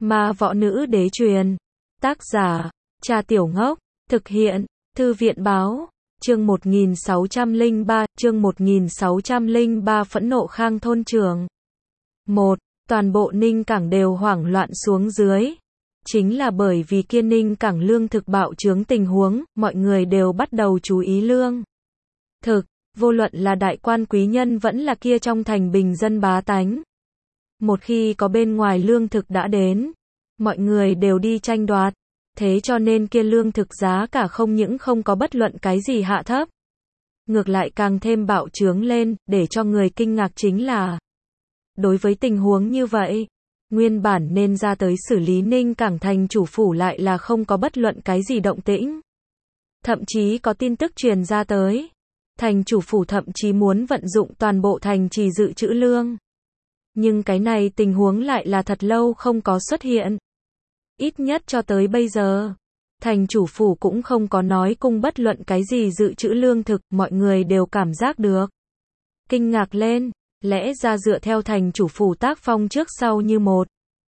Ma Võ Nữ Đế truyền. Tác giả, Cha Tiểu Ngốc. Thực hiện, Thư viện báo. Chương 1603, chương 1603 Phẫn nộ Khang thôn trưởng. 1. Toàn bộ Ninh Cảng đều hoảng loạn xuống dưới. Chính là bởi vì kia Ninh Cảng lương thực bạo chướng tình huống, mọi người đều bắt đầu chú ý lương thực, vô luận là đại quan quý nhân vẫn là kia trong thành bình dân bá tánh. Một khi có bên ngoài lương thực đã đến, mọi người đều đi tranh đoạt, thế cho nên kia lương thực giá cả không những không có bất luận cái gì hạ thấp, ngược lại càng thêm bạo chướng lên, để cho người kinh ngạc chính là, đối với tình huống như vậy, nguyên bản nên ra tới xử lý Ninh Cảng thành chủ phủ lại là không có bất luận cái gì động tĩnh. Thậm chí có tin tức truyền ra tới, thành chủ phủ thậm chí muốn vận dụng toàn bộ thành trì dự trữ lương. Nhưng cái này tình huống lại là thật lâu không có xuất hiện. Ít nhất cho tới bây giờ, thành chủ phủ cũng không có nói cung bất luận cái gì dự trữ lương thực, mọi người đều cảm giác được kinh ngạc lên, lẽ ra dựa theo thành chủ phủ tác phong trước sau như một,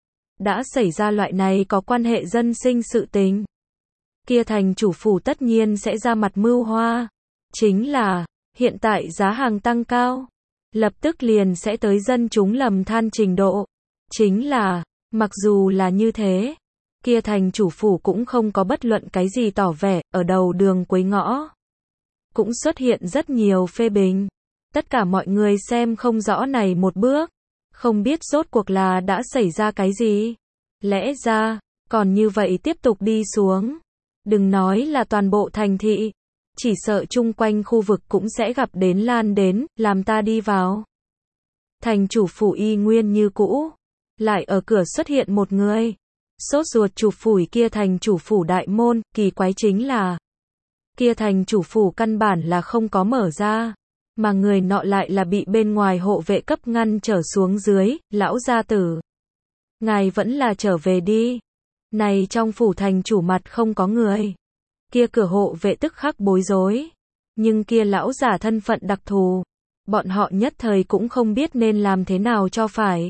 đã xảy ra loại này có quan hệ dân sinh sự tình, kia thành chủ phủ tất nhiên sẽ ra mặt mưu hoa, chính là, hiện tại giá hàng tăng cao, lập tức liền sẽ tới dân chúng lầm than trình độ, chính là, mặc dù là như thế, kia thành chủ phủ cũng không có bất luận cái gì tỏ vẻ, ở đầu đường cuối ngõ, cũng xuất hiện rất nhiều phê bình, tất cả mọi người xem không rõ này một bước, không biết rốt cuộc là đã xảy ra cái gì, lẽ ra, còn như vậy tiếp tục đi xuống, đừng nói là toàn bộ thành thị, chỉ sợ chung quanh khu vực cũng sẽ gặp đến lan đến, làm ta đi vào. Thành chủ phủ y nguyên như cũ, lại ở cửa xuất hiện một người, sốt ruột chụp phủi kia thành chủ phủ đại môn, kỳ quái chính là, kia thành chủ phủ căn bản là không có mở ra, mà người nọ lại là bị bên ngoài hộ vệ cấp ngăn trở xuống dưới, lão gia tử. Ngài vẫn là trở về đi. Này trong phủ thành chủ mặt không có người. Kia cửa hộ vệ tức khắc bối rối. Nhưng kia lão giả thân phận đặc thù. Bọn họ nhất thời cũng không biết nên làm thế nào cho phải.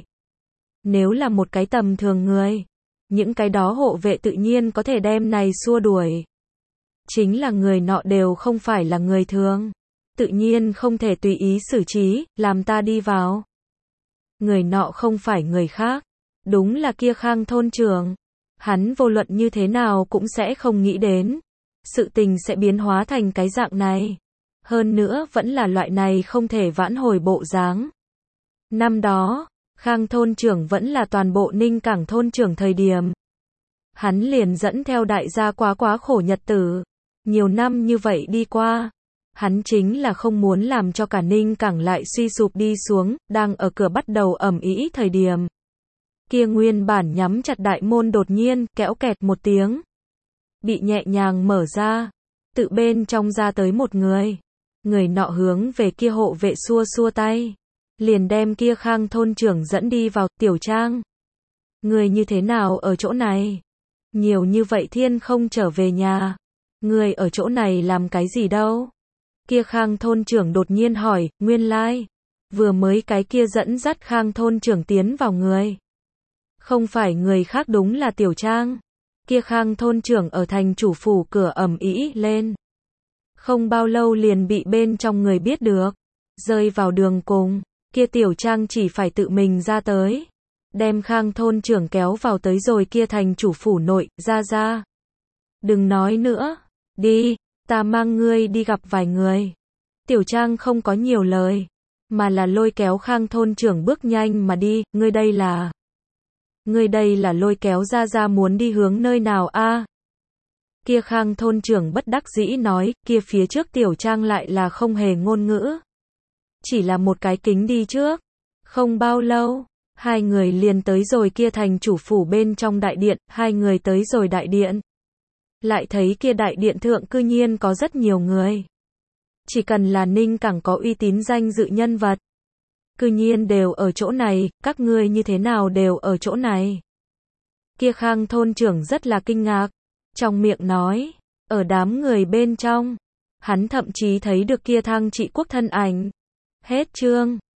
Nếu là một cái tầm thường người, những cái đó hộ vệ tự nhiên có thể đem này xua đuổi. Chính là người nọ đều không phải là người thường. Tự nhiên không thể tùy ý xử trí, làm ta đi vào. Người nọ không phải người khác, đúng là kia Khang thôn trưởng. Hắn vô luận như thế nào cũng sẽ không nghĩ đến, sự tình sẽ biến hóa thành cái dạng này. Hơn nữa vẫn là loại này không thể vãn hồi bộ dáng. Năm đó, Khang thôn trưởng vẫn là toàn bộ Ninh Cảng thôn trưởng thời điểm. Hắn liền dẫn theo đại gia quá khổ nhật tử. Nhiều năm như vậy đi qua. Hắn chính là không muốn làm cho cả Ninh Cảng lại suy sụp đi xuống, đang ở cửa bắt đầu ầm ĩ thời điểm. Kia nguyên bản nhắm chặt đại môn đột nhiên, kéo kẹt một tiếng. Bị nhẹ nhàng mở ra, tự bên trong ra tới một người. Người nọ hướng về kia hộ vệ xua xua tay. Liền đem kia Khang thôn trưởng dẫn đi vào, tiểu trang. Người như thế nào ở chỗ này? Nhiều như vậy thiên không trở về nhà. Người ở chỗ này làm cái gì đâu? Kia Khang thôn trưởng đột nhiên hỏi, nguyên lai, vừa mới cái kia dẫn dắt Khang thôn trưởng tiến vào người. Không phải người khác đúng là tiểu trang. Kia Khang thôn trưởng ở thành chủ phủ cửa ầm ĩ lên. Không bao lâu liền bị bên trong người biết được. Rơi vào đường cùng, kia tiểu trang chỉ phải tự mình ra tới. Đem Khang thôn trưởng kéo vào tới rồi kia thành chủ phủ nội, ra. Đừng nói nữa, đi. Ta mang ngươi đi gặp vài người. Tiểu trang không có nhiều lời, mà là lôi kéo Khang thôn trưởng bước nhanh mà đi, ngươi đây là lôi kéo ra muốn đi hướng nơi nào a? Kia Khang thôn trưởng bất đắc dĩ nói, kia phía trước tiểu trang lại là không hề ngôn ngữ. Chỉ là một cái kính đi trước. Không bao lâu, hai người liền tới rồi kia thành chủ phủ bên trong đại điện, hai người tới rồi đại điện. Lại thấy kia đại điện thượng cư nhiên có rất nhiều người. Chỉ cần là Ninh Cảng có uy tín danh dự nhân vật. Cư nhiên đều ở chỗ này, các ngươi như thế nào đều ở chỗ này. Kia Khang thôn trưởng rất là kinh ngạc. Trong miệng nói, ở đám người bên trong. Hắn thậm chí thấy được kia Thang Trị Quốc thân ảnh. Hết chương.